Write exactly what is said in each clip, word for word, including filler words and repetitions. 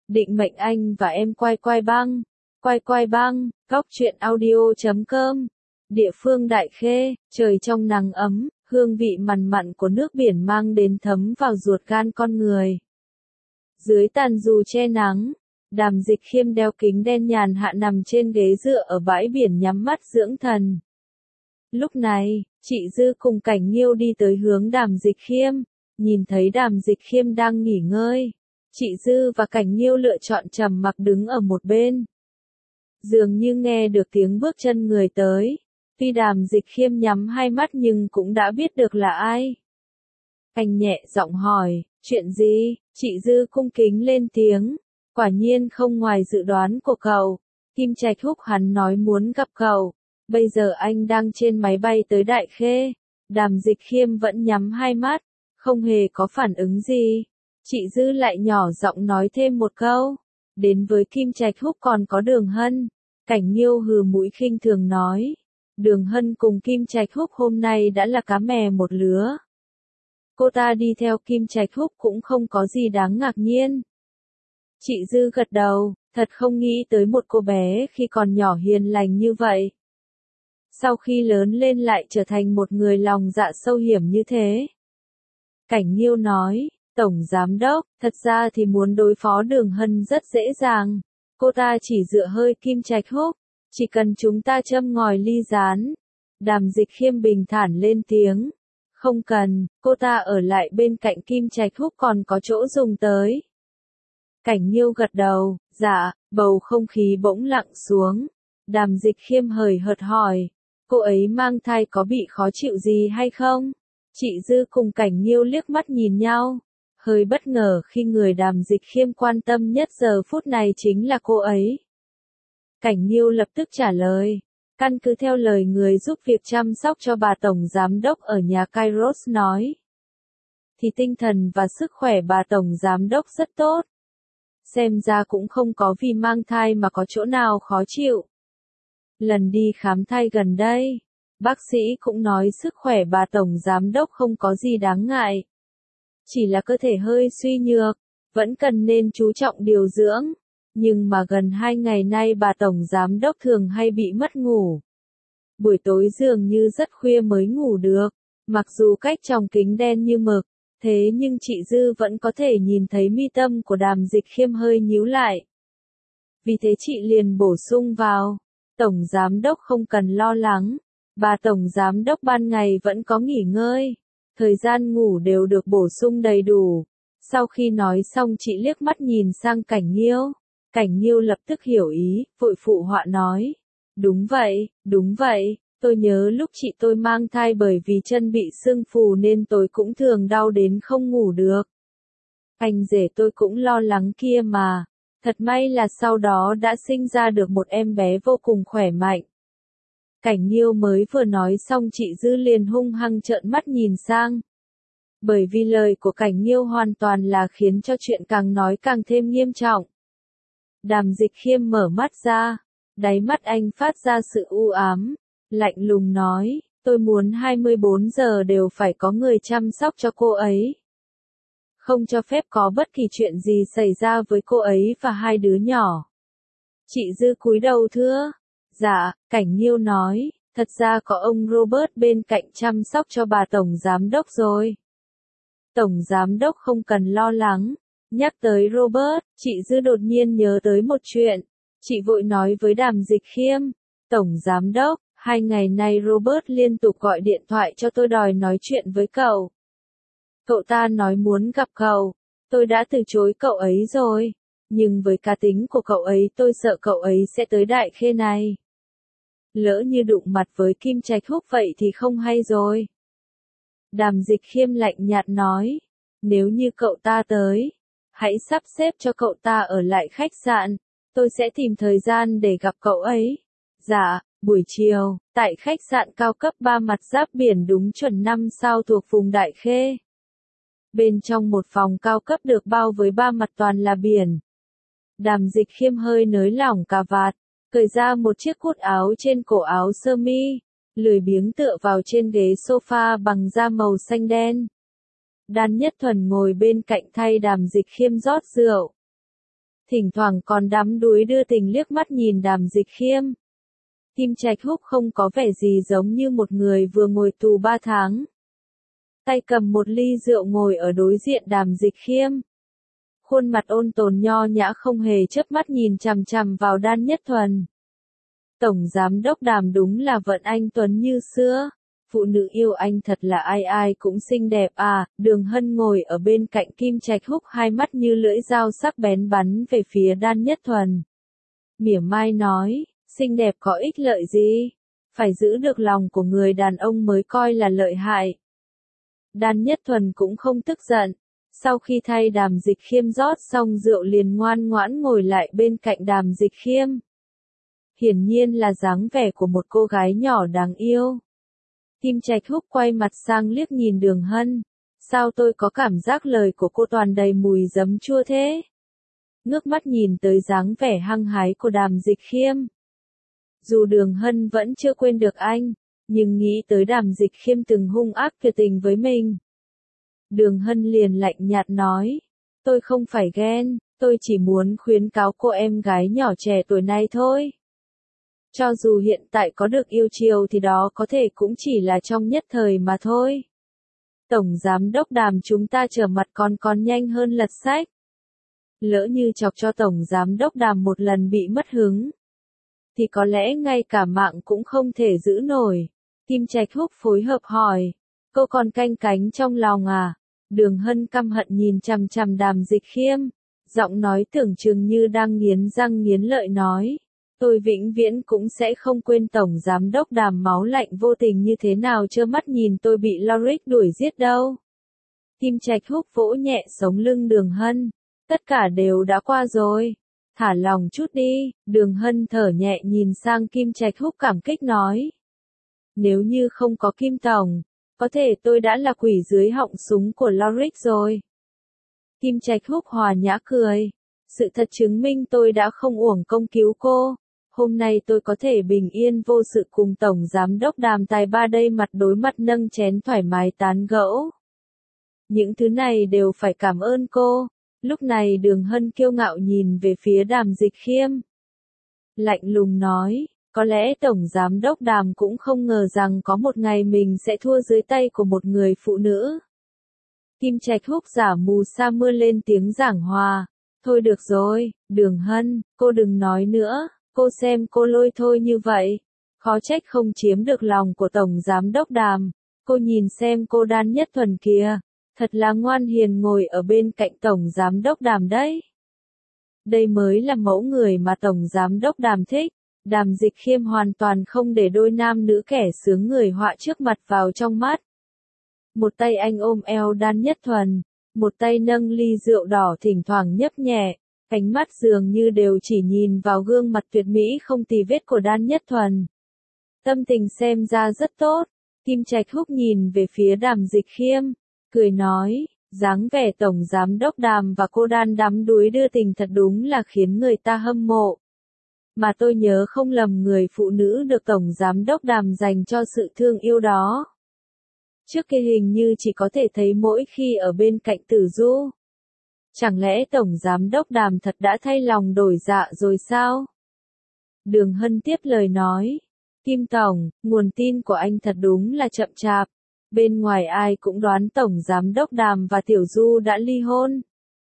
Định mệnh anh và em quay quay băng. Quay quay băng, góc truyện audio chấm com. Địa phương Đại Khê, trời trong nắng ấm, hương vị mặn mặn của nước biển mang đến thấm vào ruột gan con người. Dưới tàn dù che nắng, Đàm Dịch Khiêm đeo kính đen nhàn hạ nằm trên ghế dựa ở bãi biển nhắm mắt dưỡng thần. Lúc này, chị Dư cùng Cảnh Nghiêu đi tới hướng Đàm Dịch Khiêm, nhìn thấy Đàm Dịch Khiêm đang nghỉ ngơi. Chị Dư và Cảnh Nghiêu lựa chọn trầm mặc đứng ở một bên. Dường như nghe được tiếng bước chân người tới. Tuy Đàm Dịch Khiêm nhắm hai mắt nhưng cũng đã biết được là ai. Anh nhẹ giọng hỏi, chuyện gì? Chị Dư cung kính lên tiếng. Quả nhiên không ngoài dự đoán của cậu. Kim Trạch Húc hắn nói muốn gặp cậu. Bây giờ anh đang trên máy bay tới Đại Khê. Đàm Dịch Khiêm vẫn nhắm hai mắt, không hề có phản ứng gì. Chị Dư lại nhỏ giọng nói thêm một câu. Đến với Kim Trạch Húc còn có Đường Hân. Cảnh Nghiêu hừ mũi khinh thường nói. Đường Hân cùng Kim Trạch Húc hôm nay đã là cá mè một lứa. Cô ta đi theo Kim Trạch Húc cũng không có gì đáng ngạc nhiên. Chị Dư gật đầu, thật không nghĩ tới một cô bé khi còn nhỏ hiền lành như vậy. Sau khi lớn lên lại trở thành một người lòng dạ sâu hiểm như thế. Cảnh Nghiêu nói, Tổng Giám Đốc, thật ra thì muốn đối phó Đường Hân rất dễ dàng. Cô ta chỉ dựa hơi Kim Trạch Húc, chỉ cần chúng ta châm ngòi ly rán. Đàm Dịch Khiêm bình thản lên tiếng. Không cần, cô ta ở lại bên cạnh Kim Trạch Húc còn có chỗ dùng tới. Cảnh Nghiêu gật đầu, dạ, bầu không khí bỗng lặng xuống. Đàm Dịch Khiêm hời hợt hỏi, cô ấy mang thai có bị khó chịu gì hay không? Chị Dư cùng Cảnh Nghiêu liếc mắt nhìn nhau, hơi bất ngờ khi người Đàm Dịch Khiêm quan tâm nhất giờ phút này chính là cô ấy. Cảnh Nghiêu lập tức trả lời, căn cứ theo lời người giúp việc chăm sóc cho bà Tổng Giám Đốc ở nhà Kairos nói, thì tinh thần và sức khỏe bà Tổng Giám Đốc rất tốt. Xem ra cũng không có vì mang thai mà có chỗ nào khó chịu. Lần đi khám thai gần đây, bác sĩ cũng nói sức khỏe bà Tổng Giám Đốc không có gì đáng ngại. Chỉ là cơ thể hơi suy nhược, vẫn cần nên chú trọng điều dưỡng. Nhưng mà gần hai ngày nay bà Tổng Giám Đốc thường hay bị mất ngủ. Buổi tối dường như rất khuya mới ngủ được, mặc dù cách trong kính đen như mực, thế nhưng chị Dư vẫn có thể nhìn thấy mi tâm của Đàm Dịch Khiêm hơi nhíu lại. Vì thế chị liền bổ sung vào, Tổng Giám Đốc không cần lo lắng, bà Tổng Giám Đốc ban ngày vẫn có nghỉ ngơi, thời gian ngủ đều được bổ sung đầy đủ. Sau khi nói xong chị liếc mắt nhìn sang Cảnh Nghiêu. Cảnh Nghiêu lập tức hiểu ý, vội phụ họa nói. Đúng vậy, đúng vậy, tôi nhớ lúc chị tôi mang thai bởi vì chân bị sưng phù nên tôi cũng thường đau đến không ngủ được. Anh rể tôi cũng lo lắng kia mà, thật may là sau đó đã sinh ra được một em bé vô cùng khỏe mạnh. Cảnh Nghiêu mới vừa nói xong chị Dư liền hung hăng trợn mắt nhìn sang. Bởi vì lời của Cảnh Nghiêu hoàn toàn là khiến cho chuyện càng nói càng thêm nghiêm trọng. Đàm Dịch Khiêm mở mắt ra, đáy mắt anh phát ra sự u ám, lạnh lùng nói, tôi muốn hai mươi bốn giờ đều phải có người chăm sóc cho cô ấy. Không cho phép có bất kỳ chuyện gì xảy ra với cô ấy và hai đứa nhỏ. Chị Dư cúi đầu thưa, dạ, Cảnh Nghiêu nói, thật ra có ông Robert bên cạnh chăm sóc cho bà Tổng Giám Đốc rồi. Tổng Giám Đốc không cần lo lắng. Nhắc tới Robert, chị Dư đột nhiên nhớ tới một chuyện. Chị vội nói với Đàm Dịch Khiêm, Tổng Giám Đốc, hai ngày nay Robert liên tục gọi điện thoại cho tôi đòi nói chuyện với cậu. Cậu ta nói muốn gặp cậu, tôi đã từ chối cậu ấy rồi, nhưng với cá tính của cậu ấy tôi sợ cậu ấy sẽ tới Đại Khê này. Lỡ như đụng mặt với Kim Trạch Húc vậy thì không hay rồi. Đàm Dịch Khiêm lạnh nhạt nói, nếu như cậu ta tới, hãy sắp xếp cho cậu ta ở lại khách sạn, tôi sẽ tìm thời gian để gặp cậu ấy. Dạ, buổi chiều, tại khách sạn cao cấp ba mặt giáp biển đúng chuẩn năm sao thuộc vùng Đại Khê. Bên trong một phòng cao cấp được bao với ba mặt toàn là biển. Đàm Dịch Khiêm hơi nới lỏng cà vạt, cởi ra một chiếc cúc áo trên cổ áo sơ mi, lười biếng tựa vào trên ghế sofa bằng da màu xanh đen. Đan Nhất Thuần ngồi bên cạnh thay Đàm Dịch Khiêm rót rượu. thỉnh thoảng còn đắm đuối đưa tình liếc mắt nhìn Đàm Dịch Khiêm. Kim Trạch Húc không có vẻ gì giống như một người vừa ngồi tù ba tháng. Tay cầm một ly rượu ngồi ở đối diện Đàm Dịch Khiêm. Khuôn mặt ôn tồn nho nhã không hề chớp mắt nhìn chằm chằm vào Đan Nhất Thuần. Tổng giám đốc Đàm đúng là vận anh tuấn như xưa. Phụ nữ yêu anh thật là ai ai cũng xinh đẹp à, Đường Hân ngồi ở bên cạnh Kim Trạch Húc, hai mắt như lưỡi dao sắc bén bắn về phía Đan Nhất Thuần. Mỉa mai nói, xinh đẹp có ích lợi gì? Phải giữ được lòng của người đàn ông mới coi là lợi hại. Đan Nhất Thuần cũng không tức giận. Sau khi thay Đàm Dịch Khiêm rót xong rượu liền ngoan ngoãn ngồi lại bên cạnh Đàm Dịch Khiêm. Hiển nhiên là dáng vẻ của một cô gái nhỏ đáng yêu. Kim Trạch Húc quay mặt sang liếc nhìn Đường Hân. Sao tôi có cảm giác lời của cô toàn đầy mùi giấm chua thế? Ngước mắt nhìn tới dáng vẻ hăng hái của Đàm Dịch Khiêm. Dù Đường Hân vẫn chưa quên được anh, nhưng nghĩ tới Đàm Dịch Khiêm từng hung ác tuyệt tình với mình. Đường Hân liền lạnh nhạt nói, tôi không phải ghen, tôi chỉ muốn khuyến cáo cô em gái nhỏ trẻ tuổi này thôi. Cho dù hiện tại có được yêu chiều thì đó có thể cũng chỉ là trong nhất thời mà thôi. Tổng giám đốc Đàm chúng ta trở mặt còn còn nhanh hơn lật sách. Lỡ như chọc cho tổng giám đốc Đàm một lần bị mất hứng, thì có lẽ ngay cả mạng cũng không thể giữ nổi. Kim Trạch Húc phối hợp hỏi, cô còn canh cánh trong lòng à? Đường Hân căm hận nhìn chằm chằm Đàm Dịch Khiêm, giọng nói tưởng chừng như đang nghiến răng nghiến lợi nói, tôi vĩnh viễn cũng sẽ không quên tổng giám đốc Đàm máu lạnh vô tình như thế nào trơ mắt nhìn tôi bị Lorick đuổi giết đâu. Kim Trạch Húc vỗ nhẹ sống lưng Đường Hân, tất cả đều đã qua rồi, thả lòng chút đi. Đường Hân thở nhẹ nhìn sang Kim Trạch Húc cảm kích nói, nếu như không có Kim tổng, có thể tôi đã là quỷ dưới họng súng của Lorick rồi. Kim Trạch Húc hòa nhã cười, sự thật chứng minh tôi đã không uổng công cứu cô. Hôm nay tôi có thể bình yên vô sự cùng tổng giám đốc Đàm tài ba đây mặt đối mặt nâng chén thoải mái tán gẫu. Những thứ này đều phải cảm ơn cô. Lúc này Đường Hân kiêu ngạo nhìn về phía Đàm Dịch Khiêm. Lạnh lùng nói, có lẽ tổng giám đốc Đàm cũng không ngờ rằng có một ngày mình sẽ thua dưới tay của một người phụ nữ. Kim Trạch Húc giả mù sa mưa lên tiếng giảng hòa. Thôi được rồi, Đường Hân, cô đừng nói nữa, cô xem cô lôi thôi như vậy. Khó trách không chiếm được lòng của tổng giám đốc Đàm. Cô nhìn xem cô Đan Nhất Thuần kìa, thật là ngoan hiền ngồi ở bên cạnh tổng giám đốc Đàm đấy. Đây mới là mẫu người mà tổng giám đốc Đàm thích. Đàm Dịch Khiêm hoàn toàn không để đôi nam nữ kẻ sướng người họa trước mặt vào trong mắt. Một tay anh ôm eo Đan Nhất Thuần, một tay nâng ly rượu đỏ thỉnh thoảng nhấp nhẹ, ánh mắt dường như đều chỉ nhìn vào gương mặt tuyệt mỹ không tì vết của Đan Nhất Thuần. Tâm tình xem ra rất tốt. Kim Trạch Húc nhìn về phía Đàm Dịch Khiêm, cười nói, dáng vẻ tổng giám đốc Đàm và cô Đan đắm đuối đưa tình thật đúng là khiến người ta hâm mộ. Mà tôi nhớ không lầm người phụ nữ được tổng giám đốc Đàm dành cho sự thương yêu đó. Trước kia hình như chỉ có thể thấy mỗi khi ở bên cạnh Tử Du. Chẳng lẽ tổng giám đốc Đàm thật đã thay lòng đổi dạ rồi sao? Đường Hân tiếp lời nói, Kim tổng, nguồn tin của anh thật đúng là chậm chạp. Bên ngoài ai cũng đoán tổng giám đốc Đàm và Tiểu Du đã ly hôn.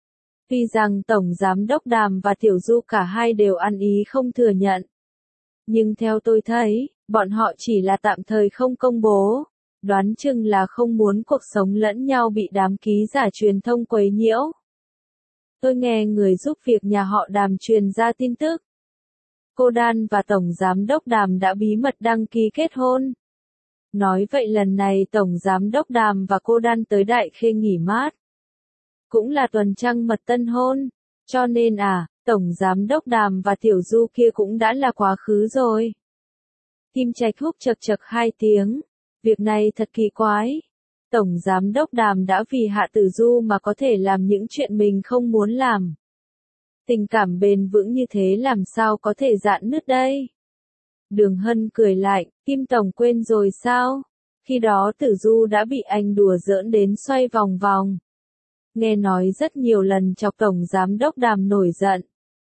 Tuy rằng tổng giám đốc Đàm và Tiểu Du cả hai đều ăn ý không thừa nhận. Nhưng theo tôi thấy, bọn họ chỉ là tạm thời không công bố. Đoán chừng là không muốn cuộc sống lẫn nhau bị đám ký giả truyền thông quấy nhiễu. Tôi nghe người giúp việc nhà họ Đàm truyền ra tin tức. Cô Đan và tổng giám đốc Đàm đã bí mật đăng ký kết hôn. Nói vậy lần này tổng giám đốc Đàm và cô Đan tới Đại Khê nghỉ mát. Cũng là tuần trăng mật tân hôn. Cho nên à, tổng giám đốc Đàm và Tiểu Du kia cũng đã là quá khứ rồi. Kim Trạch Húc chật chật hai tiếng. Việc này thật kỳ quái. Tổng giám đốc Đàm đã vì Hạ Tử Du mà có thể làm những chuyện mình không muốn làm. Tình cảm bền vững như thế làm sao có thể rạn nứt đây? Đường Hân cười lạnh, Kim tổng quên rồi sao? Khi đó Tử Du đã bị anh đùa giỡn đến xoay vòng vòng. Nghe nói rất nhiều lần chọc tổng giám đốc Đàm nổi giận.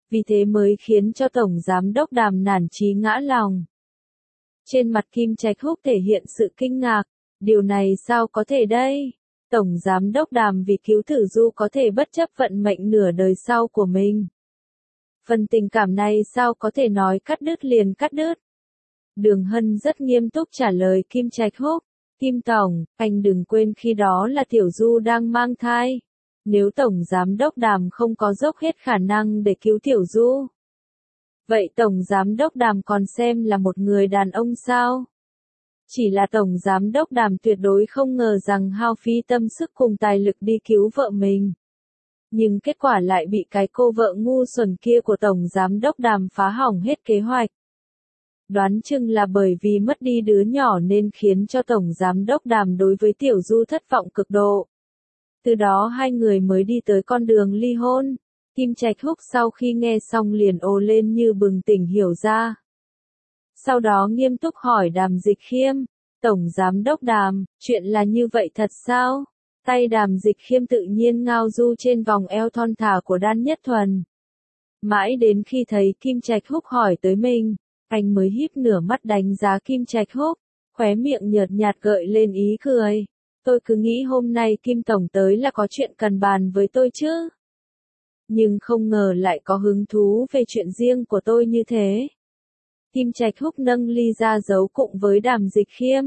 vì thế mới khiến cho Tổng Giám đốc Đàm nản chí ngã lòng. Trên mặt Kim Trạch Húc thể hiện sự kinh ngạc, điều này sao có thể đây? Tổng Giám đốc Đàm vì cứu Tử Du có thể bất chấp vận mệnh nửa đời sau của mình. Phần tình cảm này sao có thể nói cắt đứt liền cắt đứt? Đường Hân rất nghiêm túc trả lời Kim Trạch Húc. Kim Tổng, anh đừng quên khi đó là Tiểu Du đang mang thai. Nếu Tổng Giám đốc Đàm không có dốc hết khả năng để cứu Tiểu Du, vậy Tổng Giám đốc Đàm còn xem là một người đàn ông sao? Chỉ là Tổng Giám đốc Đàm tuyệt đối không ngờ rằng hao phí tâm sức cùng tài lực đi cứu vợ mình. Nhưng kết quả lại bị cái cô vợ ngu xuẩn kia của Tổng Giám đốc Đàm phá hỏng hết kế hoạch. Đoán chừng là bởi vì mất đi đứa nhỏ nên khiến cho Tổng Giám đốc Đàm đối với Tiểu Du thất vọng cực độ. Từ đó hai người mới đi tới con đường ly hôn. Kim Trạch Húc sau khi nghe xong liền ồ lên như bừng tỉnh hiểu ra. Sau đó nghiêm túc hỏi Đàm Dịch Khiêm, Tổng Giám đốc Đàm, chuyện là như vậy thật sao? Tay Đàm Dịch Khiêm tự nhiên ngao du trên vòng eo thon thả của Đan Nhất Thuần. Mãi đến khi thấy Kim Trạch Húc hỏi tới mình, anh mới híp nửa mắt đánh giá Kim Trạch Húc, khóe miệng nhợt nhạt gợi lên ý cười. Tôi cứ nghĩ hôm nay Kim Tổng tới là có chuyện cần bàn với tôi chứ. Nhưng không ngờ lại có hứng thú về chuyện riêng của tôi như thế. Kim Trạch Húc nâng ly ra giấu cụng với Đàm Dịch Khiêm.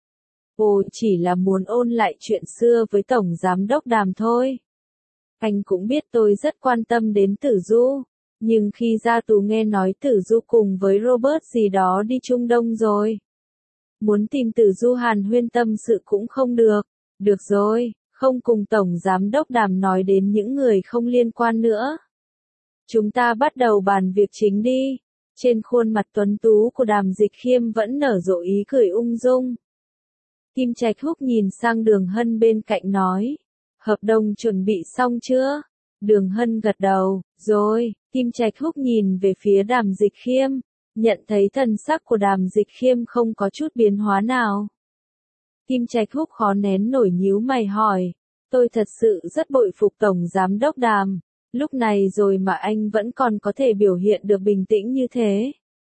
Ồ, chỉ là muốn ôn lại chuyện xưa với Tổng Giám đốc Đàm thôi. Anh cũng biết tôi rất quan tâm đến Tử Du. Nhưng khi ra tù nghe nói Tử Du cùng với Robert gì đó đi Trung Đông rồi. Muốn tìm Tử Du hàn huyên tâm sự cũng không được. Được rồi, không cùng Tổng Giám đốc Đàm nói đến những người không liên quan nữa. Chúng ta bắt đầu bàn việc chính đi. Trên khuôn mặt tuấn tú của Đàm Dịch Khiêm vẫn nở rộ ý cười ung dung. Kim Trạch Húc nhìn sang Đường Hân bên cạnh nói. Hợp đồng chuẩn bị xong chưa? Đường Hân gật đầu, rồi. Kim Trạch Húc nhìn về phía Đàm Dịch Khiêm, nhận thấy thần sắc của Đàm Dịch Khiêm không có chút biến hóa nào. Kim Trạch Húc khó nén nổi nhíu mày hỏi, tôi thật sự rất bội phục Tổng Giám đốc Đàm, lúc này rồi mà anh vẫn còn có thể biểu hiện được bình tĩnh như thế.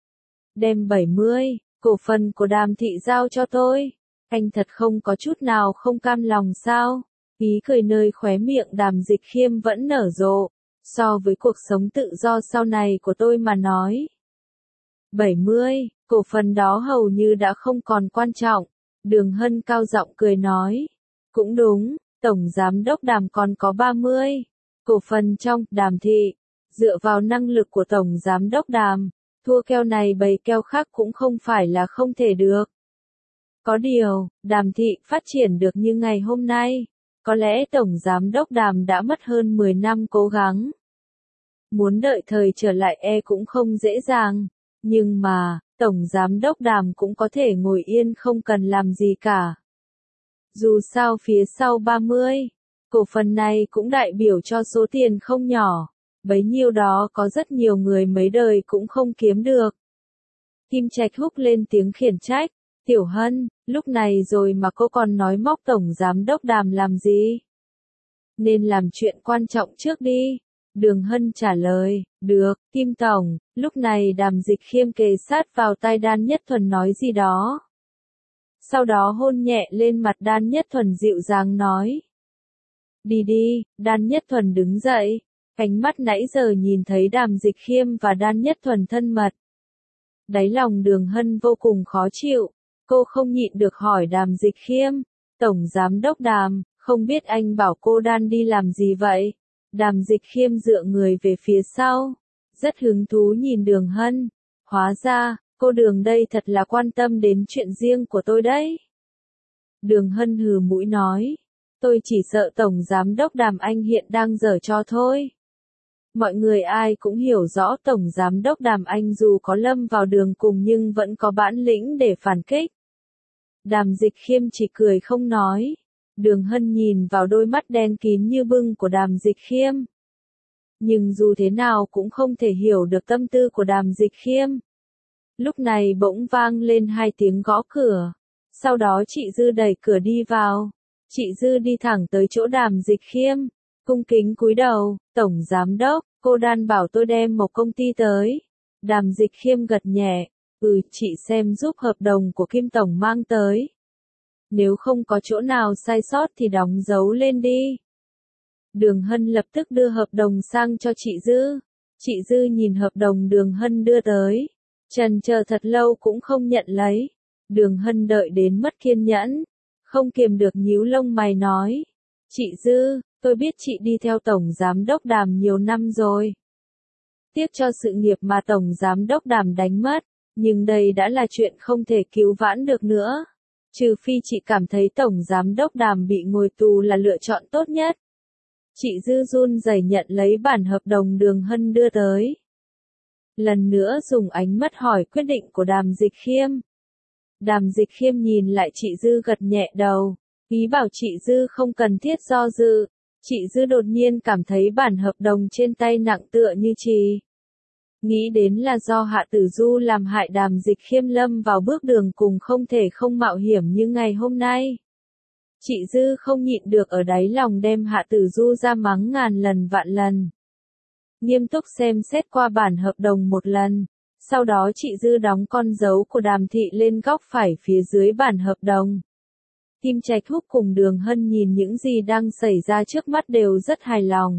Đem bảy mươi, cổ phần của Đàm thị giao cho tôi, anh thật không có chút nào không cam lòng sao? Ý cười nơi khóe miệng Đàm Dịch Khiêm vẫn nở rộ. So với cuộc sống tự do sau này của tôi mà nói. bảy mươi, cổ phần đó hầu như đã không còn quan trọng. Đường Hân cao giọng cười nói. Cũng đúng, Tổng Giám đốc Đàm còn có ba mươi. Cổ phần trong Đàm thị. Dựa vào năng lực của Tổng Giám đốc Đàm, thua keo này bầy keo khác cũng không phải là không thể được. Có điều, Đàm thị phát triển được như ngày hôm nay. Có lẽ Tổng Giám đốc Đàm đã mất hơn mười năm cố gắng. Muốn đợi thời trở lại e cũng không dễ dàng. Nhưng mà, Tổng Giám đốc Đàm cũng có thể ngồi yên không cần làm gì cả. Dù sao phía sau ba mươi, cổ phần này cũng đại biểu cho số tiền không nhỏ. Bấy nhiêu đó có rất nhiều người mấy đời cũng không kiếm được. Kim Trạch Húc lên tiếng khiển trách. Tiểu Hân, lúc này rồi mà cô còn nói móc Tổng Giám đốc Đàm làm gì? Nên làm chuyện quan trọng trước đi. Đường Hân trả lời, được, Kim Tổng. Lúc này Đàm Dịch Khiêm kề sát vào tai Đan Nhất Thuần nói gì đó. Sau đó hôn nhẹ lên mặt Đan Nhất Thuần dịu dàng nói. Đi đi, Đan Nhất Thuần đứng dậy. Ánh mắt nãy giờ nhìn thấy Đàm Dịch Khiêm và Đan Nhất Thuần thân mật. Đáy lòng Đường Hân vô cùng khó chịu. Cô không nhịn được hỏi Đàm Dịch Khiêm, Tổng Giám đốc Đàm, không biết anh bảo cô Đan đi làm gì vậy? Đàm Dịch Khiêm dựa người về phía sau, rất hứng thú nhìn Đường Hân. Hóa ra, cô Đường đây thật là quan tâm đến chuyện riêng của tôi đấy. Đường Hân hừ mũi nói, tôi chỉ sợ Tổng Giám đốc Đàm anh hiện đang giở trò thôi. Mọi người ai cũng hiểu rõ Tổng Giám đốc Đàm anh dù có lâm vào đường cùng nhưng vẫn có bản lĩnh để phản kích. Đàm Dịch Khiêm chỉ cười không nói. Đường Hân nhìn vào đôi mắt đen kín như bưng của Đàm Dịch Khiêm. Nhưng dù thế nào cũng không thể hiểu được tâm tư của Đàm Dịch Khiêm. Lúc này bỗng vang lên hai tiếng gõ cửa. Sau đó chị Dư đẩy cửa đi vào. Chị Dư đi thẳng tới chỗ Đàm Dịch Khiêm. Cung kính cúi đầu, Tổng Giám đốc, Cô Đan bảo tôi đem một công ty tới. Đàm Dịch Khiêm gật nhẹ, ừ, chị xem giúp hợp đồng của Kim Tổng mang tới. Nếu không có chỗ nào sai sót thì đóng dấu lên đi. Đường Hân lập tức đưa hợp đồng sang cho chị Dư. Chị Dư nhìn hợp đồng Đường Hân đưa tới. Chần chờ thật lâu cũng không nhận lấy. Đường Hân đợi đến mất kiên nhẫn. Không kiềm được nhíu lông mày nói. Chị Dư, tôi biết chị đi theo Tổng Giám đốc Đàm nhiều năm rồi. Tiếc cho sự nghiệp mà Tổng Giám đốc Đàm đánh mất. Nhưng đây đã là chuyện không thể cứu vãn được nữa. Trừ phi chị cảm thấy Tổng Giám đốc Đàm bị ngồi tù là lựa chọn tốt nhất. Chị Dư run rẩy nhận lấy bản hợp đồng Đường Hân đưa tới. Lần nữa dùng ánh mắt hỏi quyết định của Đàm Dịch Khiêm. Đàm Dịch Khiêm nhìn lại chị Dư gật nhẹ đầu, ý bảo chị Dư không cần thiết do dự. Chị Dư đột nhiên cảm thấy bản hợp đồng trên tay nặng tựa như chì. Nghĩ đến là do Hạ Tử Du làm hại Đàm Dịch Khiêm lâm vào bước đường cùng không thể không mạo hiểm như ngày hôm nay. Chị Dư không nhịn được ở đáy lòng đem Hạ Tử Du ra mắng ngàn lần vạn lần. Nghiêm túc xem xét qua bản hợp đồng một lần. Sau đó chị Dư đóng con dấu của Đàm Thị lên góc phải phía dưới bản hợp đồng. Kim Trạch Húc cùng Đường Hân nhìn những gì đang xảy ra trước mắt đều rất hài lòng.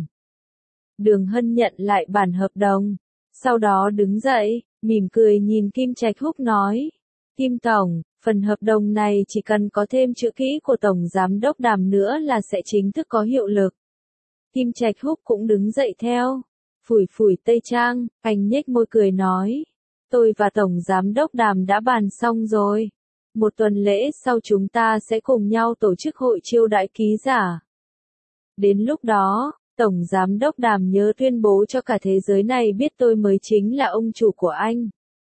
Đường Hân nhận lại bản hợp đồng. Sau đó đứng dậy, mỉm cười nhìn Kim Trạch Húc nói. Kim Tổng, phần hợp đồng này chỉ cần có thêm chữ ký của Tổng Giám đốc Đàm nữa là sẽ chính thức có hiệu lực. Kim Trạch Húc cũng đứng dậy theo. Phủi phủi tây trang, anh nhếch môi cười nói. Tôi và Tổng Giám đốc Đàm đã bàn xong rồi. Một tuần lễ sau chúng ta sẽ cùng nhau tổ chức hội chiêu đãi ký giả. Đến lúc đó, Tổng Giám đốc Đàm nhớ tuyên bố cho cả thế giới này biết tôi mới chính là ông chủ của anh.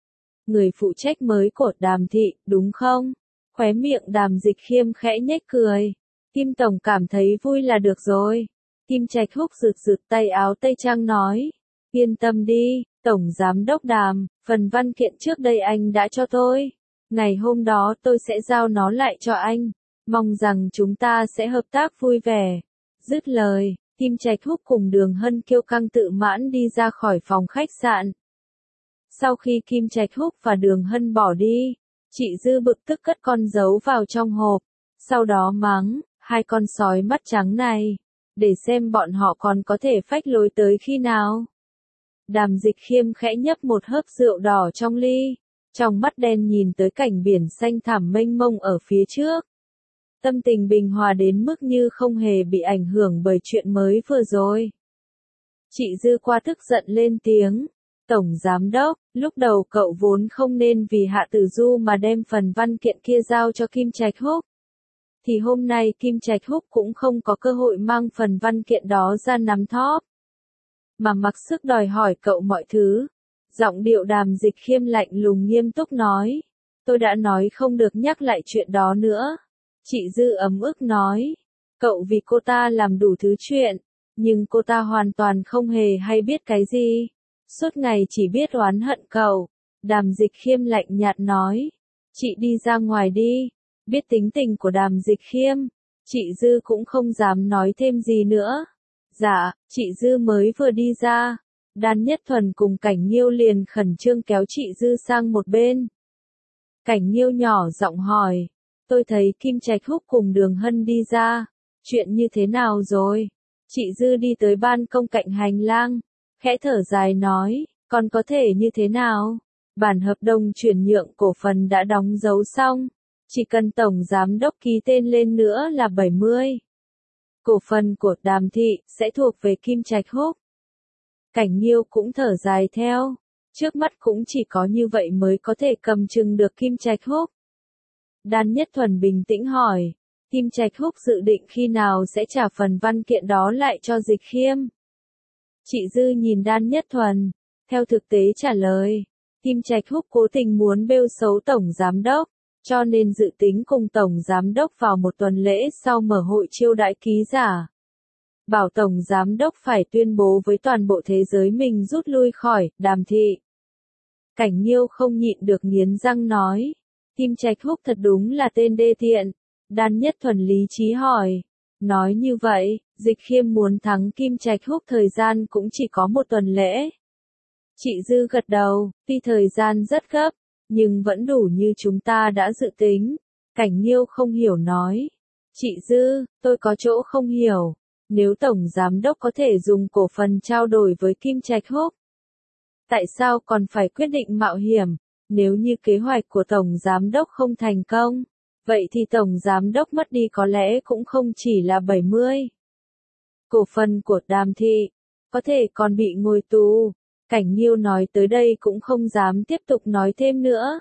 Người phụ trách mới của Đàm Thị, đúng không? Khóe miệng Đàm Dịch Khiêm khẽ nhếch cười. Kim Tổng cảm thấy vui là được rồi. Kim Trạch Húc rực rực tay áo tây trang nói. Yên tâm đi, Tổng Giám đốc Đàm, phần văn kiện trước đây anh đã cho tôi. Ngày hôm đó tôi sẽ giao nó lại cho anh. Mong rằng chúng ta sẽ hợp tác vui vẻ. Dứt lời, Kim Trạch Húc cùng Đường Hân kiêu căng tự mãn đi ra khỏi phòng khách sạn. Sau khi Kim Trạch Húc và Đường Hân bỏ đi, chị Dư bực tức cất con dấu vào trong hộp. Sau đó mắng, hai con sói mắt trắng này. Để xem bọn họ còn có thể phách lối tới khi nào. Đàm Dịch Khiêm khẽ nhấp một hớp rượu đỏ trong ly. Trong mắt đen nhìn tới cảnh biển xanh thẳm mênh mông ở phía trước. Tâm tình bình hòa đến mức như không hề bị ảnh hưởng bởi chuyện mới vừa rồi. Chị Dư qua tức giận lên tiếng. Tổng Giám đốc, lúc đầu cậu vốn không nên vì Hạ Tử Du mà đem phần văn kiện kia giao cho Kim Trạch Húc. Thì hôm nay Kim Trạch Húc cũng không có cơ hội mang phần văn kiện đó ra nắm thóp. Mà mặc sức đòi hỏi cậu mọi thứ. Giọng điệu Đàm Dịch Khiêm lạnh lùng nghiêm túc nói. Tôi đã nói không được nhắc lại chuyện đó nữa. Chị Dư ấm ức nói. Cậu vì cô ta làm đủ thứ chuyện. Nhưng cô ta hoàn toàn không hề hay biết cái gì. Suốt ngày chỉ biết oán hận cậu. Đàm Dịch Khiêm lạnh nhạt nói. Chị đi ra ngoài đi. Biết tính tình của Đàm Dịch Khiêm. Chị Dư cũng không dám nói thêm gì nữa. Dạ, chị Dư mới vừa đi ra. Đan Nhất Thuần cùng Cảnh Nghiêu liền khẩn trương kéo chị Dư sang một bên. Cảnh Nghiêu nhỏ giọng hỏi. Tôi thấy Kim Trạch Húc cùng Đường Hân đi ra. Chuyện như thế nào rồi? Chị Dư đi tới ban công cạnh hành lang. Khẽ thở dài nói. Còn có thể như thế nào? Bản hợp đồng chuyển nhượng cổ phần đã đóng dấu xong. Chỉ cần Tổng Giám đốc ký tên lên nữa là bảy mươi. Cổ phần của Đàm Thị sẽ thuộc về Kim Trạch Húc. Cảnh Nghiêu cũng thở dài theo. Trước mắt cũng chỉ có như vậy mới có thể cầm chừng được Kim Trạch Húc. Đan Nhất Thuần bình tĩnh hỏi. Kim Trạch Húc dự định khi nào sẽ trả phần văn kiện đó lại cho Dịch Khiêm? Chị Dư nhìn Đan Nhất Thuần. Theo thực tế trả lời. Kim Trạch Húc cố tình muốn bêu xấu Tổng Giám đốc. Cho nên dự tính cùng Tổng Giám đốc vào một tuần lễ sau mở hội chiêu đãi ký giả. Bảo Tổng Giám đốc phải tuyên bố với toàn bộ thế giới mình rút lui khỏi Đàm Thị. Cảnh Nghiêu không nhịn được nghiến răng nói. Kim Trạch Húc thật đúng là tên đê tiện. Đan Nhất Thuần lý trí hỏi. Nói như vậy, Dịch Khiêm muốn thắng Kim Trạch Húc thời gian cũng chỉ có một tuần lễ. Chị Dư gật đầu, tuy thời gian rất gấp, nhưng vẫn đủ như chúng ta đã dự tính. Cảnh Nghiêu không hiểu nói. Chị Dư, tôi có chỗ không hiểu. Nếu Tổng Giám Đốc có thể dùng cổ phần trao đổi với Kim Trạch Húc, tại sao còn phải quyết định mạo hiểm? Nếu như kế hoạch của Tổng Giám Đốc không thành công, vậy thì Tổng Giám Đốc mất đi có lẽ cũng không chỉ là bảy mươi. Cổ phần của Đàm Thị, có thể còn bị ngồi tù. Cảnh Nghiêu nói tới đây cũng không dám tiếp tục nói thêm nữa.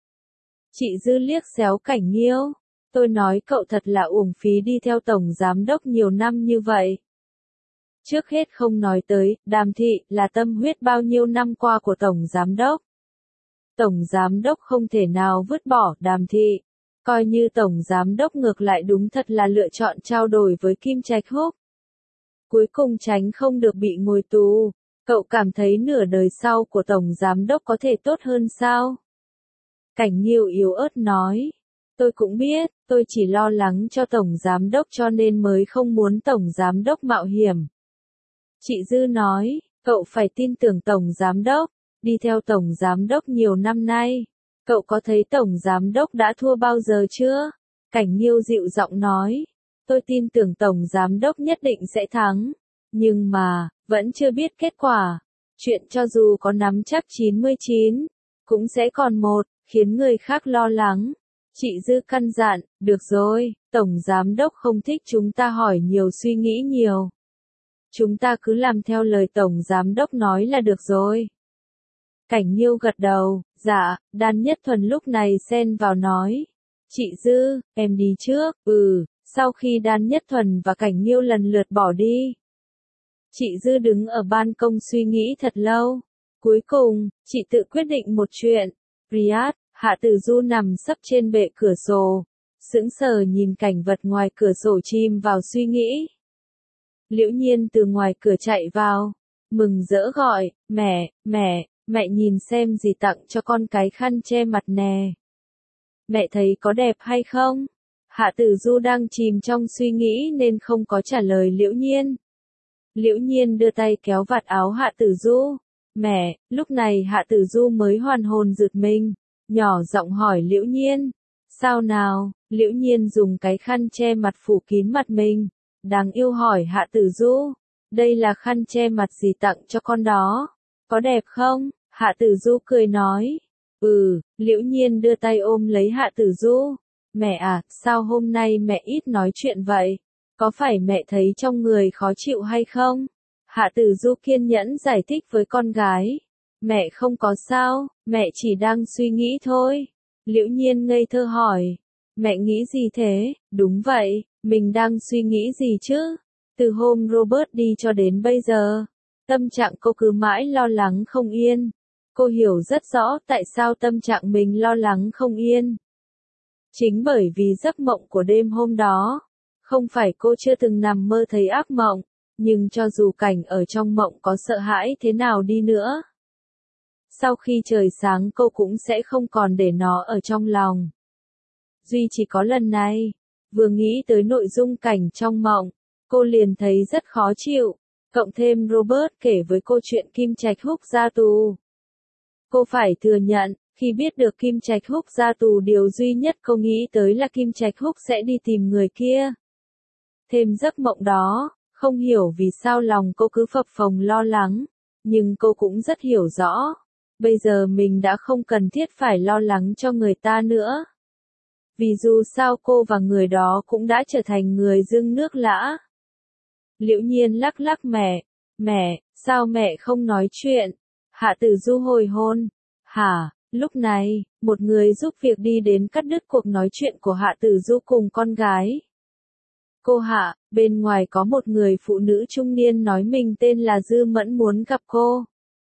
Chị Dư liếc xéo Cảnh Nghiêu. Tôi nói cậu thật là uổng phí đi theo Tổng Giám Đốc nhiều năm như vậy. Trước hết không nói tới, Đàm Thị là tâm huyết bao nhiêu năm qua của Tổng Giám Đốc. Tổng Giám Đốc không thể nào vứt bỏ Đàm Thị. Coi như Tổng Giám Đốc ngược lại đúng thật là lựa chọn trao đổi với Kim Trạch Húc. Cuối cùng tránh không được bị ngồi tù. Cậu cảm thấy nửa đời sau của Tổng Giám Đốc có thể tốt hơn sao? Cảnh Nghiêu yếu ớt nói. Tôi cũng biết, tôi chỉ lo lắng cho Tổng Giám Đốc cho nên mới không muốn Tổng Giám Đốc mạo hiểm. Chị Dư nói, cậu phải tin tưởng Tổng Giám Đốc, đi theo Tổng Giám Đốc nhiều năm nay. Cậu có thấy Tổng Giám Đốc đã thua bao giờ chưa? Cảnh Nghiêu dịu giọng nói, tôi tin tưởng Tổng Giám Đốc nhất định sẽ thắng. Nhưng mà, vẫn chưa biết kết quả. Chuyện cho dù có nắm chắc chín mươi chín, cũng sẽ còn một, khiến người khác lo lắng. Chị Dư căn dặn, được rồi, Tổng Giám Đốc không thích chúng ta hỏi nhiều suy nghĩ nhiều. Chúng ta cứ làm theo lời Tổng Giám Đốc nói là được rồi. Cảnh Nghiêu gật đầu, dạ, Đan Nhất Thuần lúc này xen vào nói. Chị Dư, em đi trước, ừ, sau khi Đan Nhất Thuần và Cảnh Nghiêu lần lượt bỏ đi. Chị Dư đứng ở ban công suy nghĩ thật lâu. Cuối cùng, chị tự quyết định một chuyện. Riyadh, Hạ Tử Du nằm sấp trên bệ cửa sổ, sững sờ nhìn cảnh vật ngoài cửa sổ chìm vào suy nghĩ. Liễu Nhiên từ ngoài cửa chạy vào, mừng rỡ gọi, mẹ, mẹ, mẹ nhìn xem gì tặng cho con cái khăn che mặt nè. Mẹ thấy có đẹp hay không? Hạ Tử Du đang chìm trong suy nghĩ nên không có trả lời Liễu Nhiên. Liễu Nhiên đưa tay kéo vạt áo Hạ Tử Du. Mẹ, lúc này Hạ Tử Du mới hoàn hồn giật mình, nhỏ giọng hỏi Liễu Nhiên. Sao nào? Liễu Nhiên dùng cái khăn che mặt phủ kín mặt mình. Đáng yêu hỏi Hạ Tử Du. Đây là khăn che mặt gì tặng cho con đó? Có đẹp không? Hạ Tử Du cười nói. Ừ, Liễu Nhiên đưa tay ôm lấy Hạ Tử Du. Mẹ à, sao hôm nay mẹ ít nói chuyện vậy? Có phải mẹ thấy trong người khó chịu hay không? Hạ Tử Du kiên nhẫn giải thích với con gái. Mẹ không có sao, mẹ chỉ đang suy nghĩ thôi. Liễu Nhiên ngây thơ hỏi. Mẹ nghĩ gì thế? Đúng vậy, mình đang suy nghĩ gì chứ? Từ hôm Robert đi cho đến bây giờ, tâm trạng cô cứ mãi lo lắng không yên. Cô hiểu rất rõ tại sao tâm trạng mình lo lắng không yên. Chính bởi vì giấc mộng của đêm hôm đó. Không phải cô chưa từng nằm mơ thấy ác mộng, nhưng cho dù cảnh ở trong mộng có sợ hãi thế nào đi nữa, sau khi trời sáng cô cũng sẽ không còn để nó ở trong lòng. Duy chỉ có lần này, vừa nghĩ tới nội dung cảnh trong mộng, cô liền thấy rất khó chịu, cộng thêm Robert kể với cô chuyện Kim Trạch Húc ra tù. Cô phải thừa nhận, khi biết được Kim Trạch Húc ra tù điều duy nhất cô nghĩ tới là Kim Trạch Húc sẽ đi tìm người kia. Thêm giấc mộng đó, không hiểu vì sao lòng cô cứ phập phồng lo lắng, nhưng cô cũng rất hiểu rõ. Bây giờ mình đã không cần thiết phải lo lắng cho người ta nữa. Vì dù sao cô và người đó cũng đã trở thành người dưng nước lã. Liễu Nhiên lắc lắc mẹ. Mẹ, sao mẹ không nói chuyện? Hạ Tử Du hồi hôn. Hả? Lúc này, một người giúp việc đi đến cắt đứt cuộc nói chuyện của Hạ Tử Du cùng con gái. Cô Hạ, bên ngoài có một người phụ nữ trung niên nói mình tên là Dư Mẫn muốn gặp cô.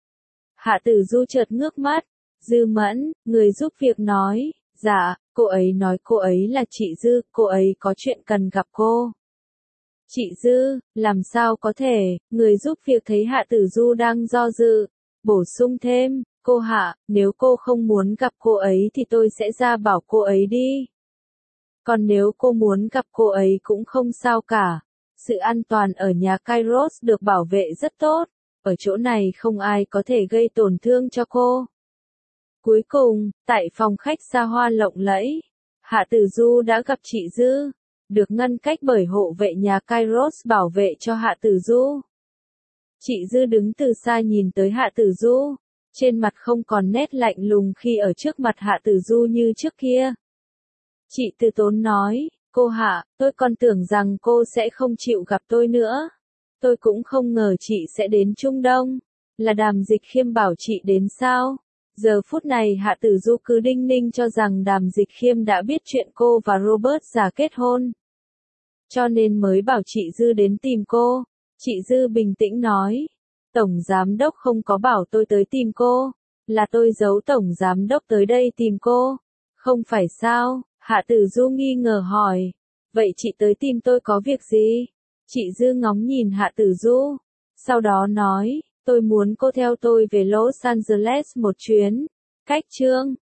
Hạ Tử Du chợt ngước mắt. Dư Mẫn, người giúp việc nói. Dạ, cô ấy nói cô ấy là chị Dư, cô ấy có chuyện cần gặp cô. Chị Dư, làm sao có thể? Người giúp việc thấy Hạ Tử Du đang do dự, bổ sung thêm. Cô Hạ, nếu cô không muốn gặp cô ấy thì tôi sẽ ra bảo cô ấy đi. Còn nếu cô muốn gặp cô ấy cũng không sao cả. Sự an toàn ở nhà Kairos được bảo vệ rất tốt, ở chỗ này không ai có thể gây tổn thương cho cô. Cuối cùng, tại phòng khách xa hoa lộng lẫy, Hạ Tử Du đã gặp chị Dư, được ngăn cách bởi hộ vệ nhà Kairos bảo vệ cho Hạ Tử Du. Chị Dư đứng từ xa nhìn tới Hạ Tử Du, trên mặt không còn nét lạnh lùng khi ở trước mặt Hạ Tử Du như trước kia. Chị từ tốn nói, cô Hạ, tôi còn tưởng rằng cô sẽ không chịu gặp tôi nữa. Tôi cũng không ngờ chị sẽ đến Trung Đông. Là Đàm Dịch Khiêm bảo chị đến sao? Giờ phút này Hạ Tử Du cứ đinh ninh cho rằng Đàm Dịch Khiêm đã biết chuyện cô và Robert già kết hôn. Cho nên mới bảo chị Dư đến tìm cô. Chị Dư bình tĩnh nói, Tổng Giám Đốc không có bảo tôi tới tìm cô, là tôi giấu Tổng Giám Đốc tới đây tìm cô. Không phải sao? Hạ Tử Du nghi ngờ hỏi. Vậy chị tới tìm tôi có việc gì? Chị Dư ngóng nhìn Hạ Tử Du. Sau đó nói, tôi muốn cô theo tôi về Los Angeles một chuyến. Cách Trương,